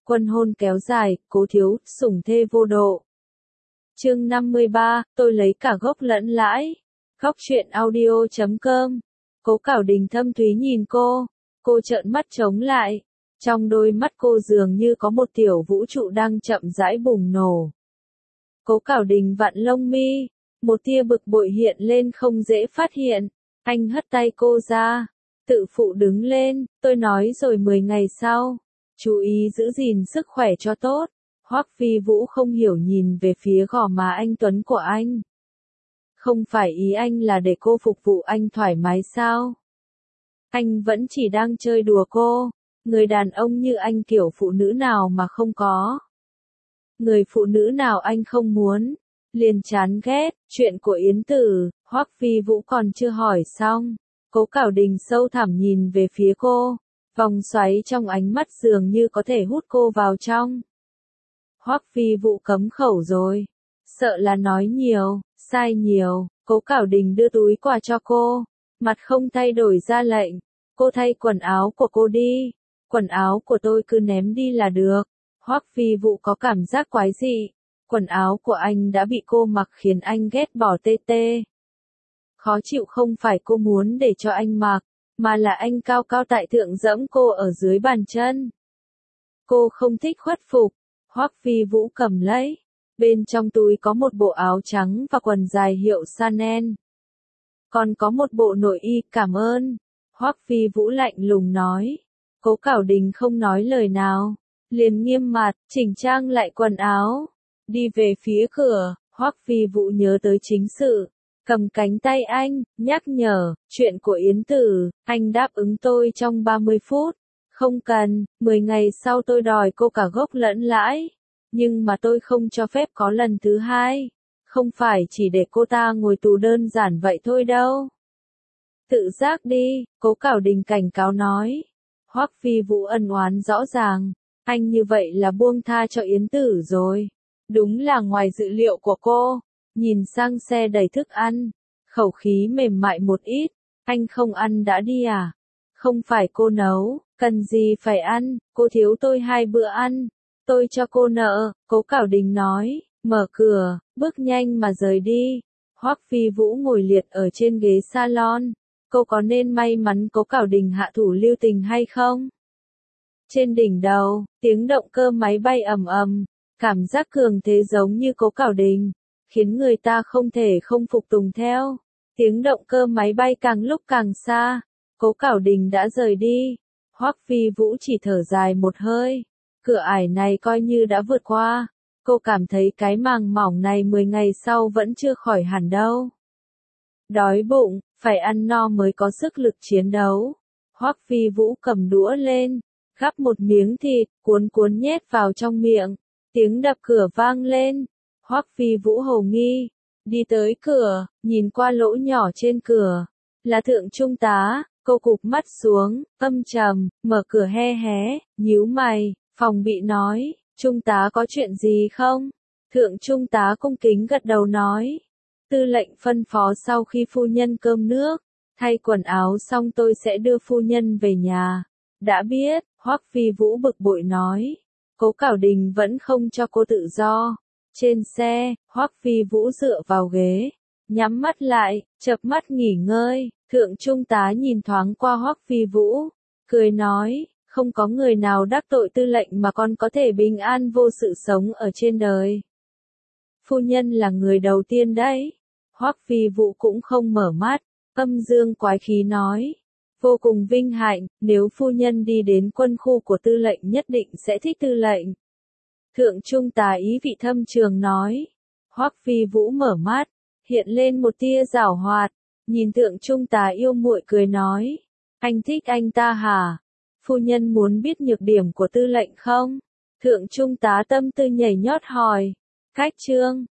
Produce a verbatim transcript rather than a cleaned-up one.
Quân hôn kéo dài, Cố thiếu, sủng thê vô độ. Chương năm mươi ba, tôi lấy cả gốc lẫn lãi. Góc truyện audio chấm com. Cố Cảo Đình thâm thúy nhìn cô, cô trợn mắt trống lại. Trong đôi mắt cô dường như có một tiểu vũ trụ đang chậm rãi bùng nổ. Cố Cảo Đình vặn lông mi, một tia bực bội hiện lên không dễ phát hiện. Anh hất tay cô ra, tự phụ đứng lên, tôi nói rồi mười ngày sau. Chú ý giữ gìn sức khỏe cho tốt. Hoắc Phi Vũ không hiểu nhìn về phía gò má anh tuấn của anh. Không phải ý anh là để cô phục vụ anh thoải mái sao? Anh vẫn chỉ đang chơi đùa cô. Người đàn ông như anh kiểu phụ nữ nào mà không có. Người phụ nữ nào anh không muốn. Liền chán ghét. Chuyện của Yến Tử, Hoắc Phi Vũ còn chưa hỏi xong. Cố Cảo Đình sâu thẳm nhìn về phía cô. Vòng xoáy trong ánh mắt dường như có thể hút cô vào trong. Hoắc Phi Vũ cấm khẩu rồi. Sợ là nói nhiều, sai nhiều. Cố Cảo Đình đưa túi quà cho cô. Mặt không thay đổi ra lệnh. Cô thay quần áo của cô đi. Quần áo của tôi cứ ném đi là được. Hoắc Phi Vũ có cảm giác quái dị. Quần áo của anh đã bị cô mặc khiến anh ghét bỏ tê tê. Khó chịu không phải cô muốn để cho anh mặc, mà là anh cao cao tại thượng giẫm cô ở dưới bàn chân. Cô không thích khuất phục. Hoắc Phi Vũ cầm lấy. Bên trong túi có một bộ áo trắng và quần dài hiệu Chanel. Còn có một bộ nội y, cảm ơn. Hoắc Phi Vũ lạnh lùng nói. Cố Cảo Đình không nói lời nào. Liền nghiêm mặt, chỉnh trang lại quần áo. Đi về phía cửa, Hoắc Phi Vũ nhớ tới chính sự. Cầm cánh tay anh, nhắc nhở, chuyện của Yến Tử, anh đáp ứng tôi trong ba mươi phút. Không cần, mười ngày sau tôi đòi cô cả gốc lẫn lãi. Nhưng mà tôi không cho phép có lần thứ hai. Không phải chỉ để cô ta ngồi tù đơn giản vậy thôi đâu. Tự giác đi, Cố Cảo Đình cảnh cáo nói. Hoắc Phi Vũ ân oán rõ ràng. Anh như vậy là buông tha cho Yến Tử rồi. Đúng là ngoài dự liệu của cô. Nhìn sang xe đầy thức ăn. Khẩu khí mềm mại một ít. Anh không ăn đã đi à? Không phải cô nấu, cần gì phải ăn, cô thiếu tôi hai bữa ăn. Tôi cho cô nợ, Cố Cảo Đình nói, mở cửa, bước nhanh mà rời đi. Hoắc Phi Vũ ngồi liệt ở trên ghế salon. Cô có nên may mắn Cố Cảo Đình hạ thủ lưu tình hay không? Trên đỉnh đầu, tiếng động cơ máy bay ầm ầm, cảm giác cường thế giống như Cố Cảo Đình, khiến người ta không thể không phục tùng theo. Tiếng động cơ máy bay càng lúc càng xa, Cố Cảo Đình đã rời đi. Hoắc Phi Vũ chỉ thở dài một hơi. Cửa ải này coi như đã vượt qua. Cô cảm thấy cái màng mỏng này mười ngày sau vẫn chưa khỏi hẳn đâu. Đói bụng, phải ăn no mới có sức lực chiến đấu. Hoắc Phi Vũ cầm đũa lên, gắp một miếng thịt, cuốn cuốn nhét vào trong miệng. Tiếng đập cửa vang lên. Hoắc Phi Vũ hồ nghi, đi tới cửa, nhìn qua lỗ nhỏ trên cửa. Là thượng trung tá, cô cụp mắt xuống, âm trầm, mở cửa he hé, nhíu mày, phòng bị nói, trung tá có chuyện gì không? Thượng trung tá cung kính gật đầu nói. Tư lệnh phân phó sau khi phu nhân cơm nước, thay quần áo xong tôi sẽ đưa phu nhân về nhà. Đã biết, Hoắc Phi Vũ bực bội nói. Cố Cảo Đình vẫn không cho cô tự do. Trên xe, Hoắc Phi Vũ dựa vào ghế, nhắm mắt lại, chợp mắt nghỉ ngơi. Thượng trung tá nhìn thoáng qua Hoắc Phi Vũ, cười nói, không có người nào đắc tội tư lệnh mà còn có thể bình an vô sự sống ở trên đời. Phu nhân là người đầu tiên đấy. Hoắc Phi Vũ cũng không mở mắt, âm dương quái khí nói. Vô cùng vinh hạnh, nếu phu nhân đi đến quân khu của tư lệnh nhất định sẽ thích tư lệnh. Thượng trung tá ý vị thâm trường nói. Hoắc Phi Vũ mở mắt, hiện lên một tia giảo hoạt, nhìn thượng trung tá yêu muội cười nói. Anh thích anh ta hả? Phu nhân muốn biết nhược điểm của tư lệnh không? Thượng trung tá tâm tư nhảy nhót hỏi. Cách chương.